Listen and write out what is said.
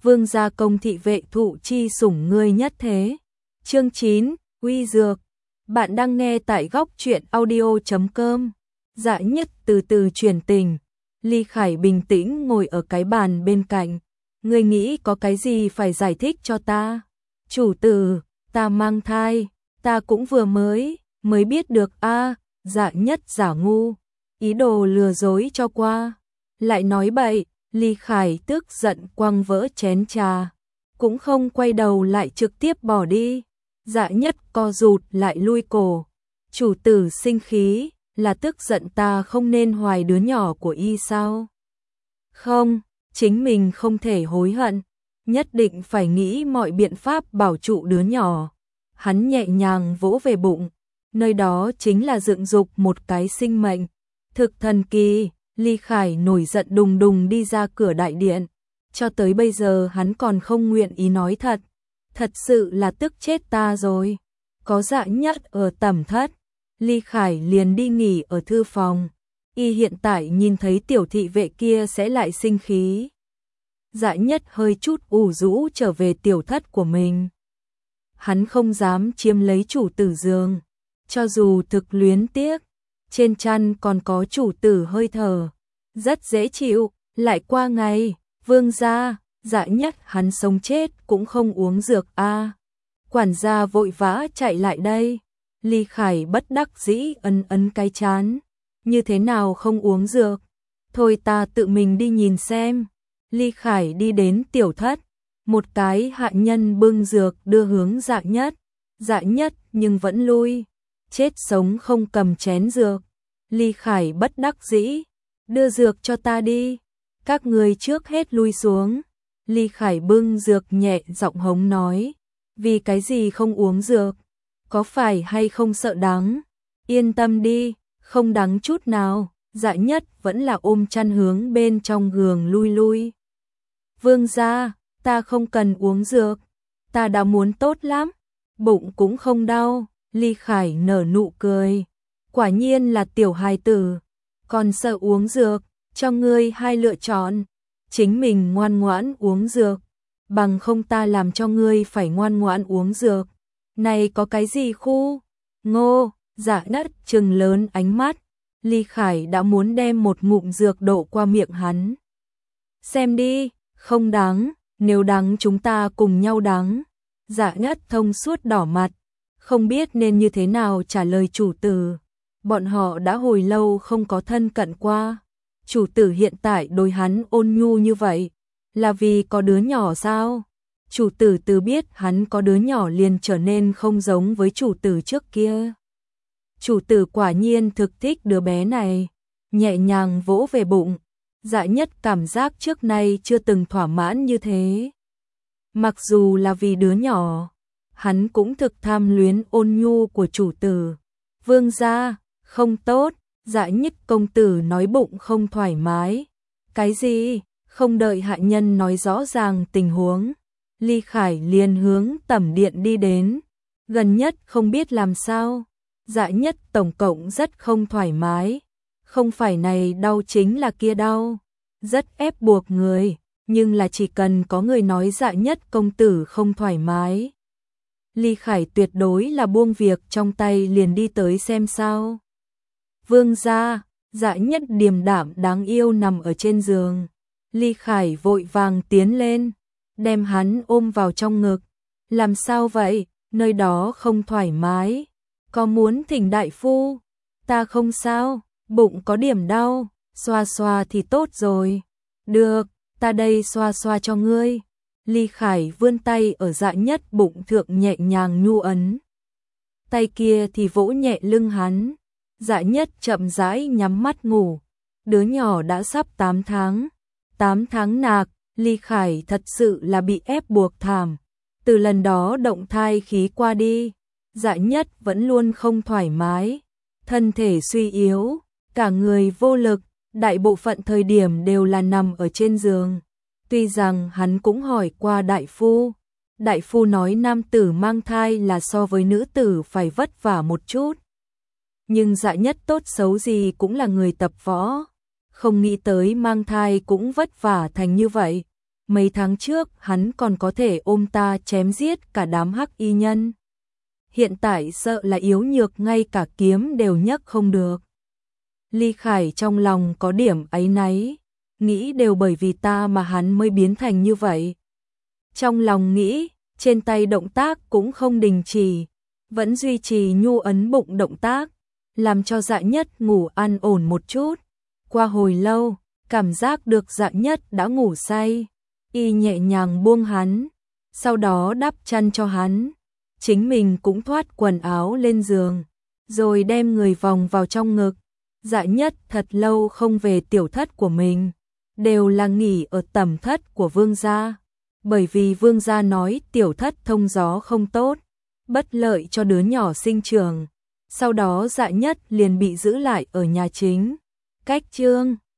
vương gia công thị vệ thụ chi sủng ngươi nhất thế. Chương 9, Uy Dược. Bạn đang nghe tại góc truyện audio.com. Dạ Nhất từ từ truyền tình. Ly Khải bình tĩnh ngồi ở cái bàn bên cạnh. Ngươi nghĩ có cái gì phải giải thích cho ta? Chủ tử, ta mang thai, ta cũng vừa mới biết được a. Dạ Nhất giả ngu, ý đồ lừa dối cho qua. Lại nói bậy, Ly Khải tức giận quăng vỡ chén trà, cũng không quay đầu lại trực tiếp bỏ đi. Dạ Nhất co rụt lại lui cổ. Chủ tử sinh khí, là tức giận ta không nên hoài đứa nhỏ của y sao? Không, chính mình không thể hối hận, nhất định phải nghĩ mọi biện pháp bảo trụ đứa nhỏ. Hắn nhẹ nhàng vỗ về bụng, nơi đó chính là dựng dục một cái sinh mệnh. Thực thần kỳ. Ly Khải nổi giận đùng đùng đi ra cửa đại điện. Cho tới bây giờ hắn còn không nguyện ý nói thật. Thật sự là tức chết ta rồi. Có Dạ Nhất ở tẩm thất, Ly Khải liền đi nghỉ ở thư phòng. Y hiện tại nhìn thấy tiểu thị vệ kia sẽ lại sinh khí. Dạ Nhất hơi chút ủ rũ trở về tiểu thất của mình. Hắn không dám chiếm lấy chủ tử giường. Cho dù thực luyến tiếc, trên chăn còn có chủ tử hơi thở, rất dễ chịu. Lại qua ngày, vương gia, Dạ Nhất hắn sống chết cũng không uống dược a. Quản gia vội vã chạy lại đây. Ly Khải bất đắc dĩ ấn cái chán. Như thế nào không uống dược? Thôi ta tự mình đi nhìn xem. Ly Khải đi đến tiểu thất, một cái hạ nhân bưng dược đưa hướng Dạ Nhất. Dạ Nhất nhưng vẫn lui, chết sống không cầm chén dược. Ly Khải bất đắc dĩ, đưa dược cho ta đi. Các người trước hết lui xuống. Ly Khải bưng dược nhẹ giọng hống nói. Vì cái gì không uống dược? Có phải hay không sợ đắng? Yên tâm đi, không đắng chút nào. Dạ Nhất vẫn là ôm chăn hướng bên trong giường lui. Vương gia, ta không cần uống dược. Ta đã muốn tốt lắm. Bụng cũng không đau. Ly Khải nở nụ cười. Quả nhiên là tiểu hài tử. Còn sợ uống dược, cho ngươi hai lựa chọn. Chính mình ngoan ngoãn uống dược, bằng không ta làm cho ngươi phải ngoan ngoãn uống dược. Này có cái gì khu? Ngô, Dạ Nhất trừng lớn ánh mắt. Ly Khải đã muốn đem một ngụm dược đổ qua miệng hắn. Xem đi, không đắng, nếu đắng chúng ta cùng nhau đắng. Dạ Nhất thông suốt đỏ mặt, không biết nên như thế nào trả lời chủ tử. Bọn họ đã hồi lâu không có thân cận qua. Chủ tử hiện tại đối hắn ôn nhu như vậy, là vì có đứa nhỏ sao? Chủ tử từ biết hắn có đứa nhỏ liền trở nên không giống với chủ tử trước kia. Chủ tử quả nhiên thực thích đứa bé này, nhẹ nhàng vỗ về bụng. Dạ Nhất cảm giác trước nay chưa từng thỏa mãn như thế. Mặc dù là vì đứa nhỏ, hắn cũng thực tham luyến ôn nhu của chủ tử. Vương gia, không tốt. Dạ Nhất công tử nói bụng không thoải mái. Cái gì? Không đợi hạ nhân nói rõ ràng tình huống, Ly Khải liền hướng tẩm điện đi đến. Gần nhất không biết làm sao. Dạ Nhất tổng cộng rất không thoải mái. Không phải này đau chính là kia đau. Rất ép buộc người, nhưng là chỉ cần có người nói Dạ Nhất công tử không thoải mái, Ly Khải tuyệt đối là buông việc trong tay liền đi tới xem sao. Vương gia, Dạ Nhất điềm đạm đáng yêu nằm ở trên giường. Ly Khải vội vàng tiến lên, đem hắn ôm vào trong ngực. Làm sao vậy, nơi đó không thoải mái. Có muốn thỉnh đại phu? Ta không sao, bụng có điểm đau, xoa xoa thì tốt rồi. Được, ta đây xoa xoa cho ngươi. Ly Khải vươn tay ở Dạ Nhất bụng thượng nhẹ nhàng nhu ấn. Tay kia thì vỗ nhẹ lưng hắn. Dạ Nhất chậm rãi nhắm mắt ngủ. Đứa nhỏ đã sắp 8 tháng. 8 tháng nạc, Ly Khải thật sự là bị ép buộc thảm. Từ lần đó động thai khí qua đi, Dạ Nhất vẫn luôn không thoải mái. Thân thể suy yếu, cả người vô lực, đại bộ phận thời điểm đều là nằm ở trên giường. Tuy rằng hắn cũng hỏi qua đại phu nói nam tử mang thai là so với nữ tử phải vất vả một chút. Nhưng Dạ Nhất tốt xấu gì cũng là người tập võ, không nghĩ tới mang thai cũng vất vả thành như vậy. mấy tháng trước hắn còn có thể ôm ta chém giết cả đám hắc y nhân. Hiện tại sợ là yếu nhược ngay cả kiếm đều nhấc không được. Ly Khải trong lòng có điểm áy náy, nghĩ đều bởi vì ta mà hắn mới biến thành như vậy. Trong lòng nghĩ, trên tay động tác cũng không đình chỉ, vẫn duy trì nhu ấn bụng động tác, làm cho Dạ Nhất ngủ an ổn một chút. Qua hồi lâu, cảm giác được Dạ Nhất đã ngủ say, y nhẹ nhàng buông hắn, sau đó đắp chăn cho hắn, chính mình cũng thoát quần áo lên giường, rồi đem người vòng vào trong ngực. Dạ Nhất thật lâu không về tiểu thất của mình, đều là nghỉ ở tẩm thất của vương gia, bởi vì vương gia nói tiểu thất thông gió không tốt, bất lợi cho đứa nhỏ sinh trưởng. Sau đó Dạ Nhất liền bị giữ lại ở nhà chính. Cách chương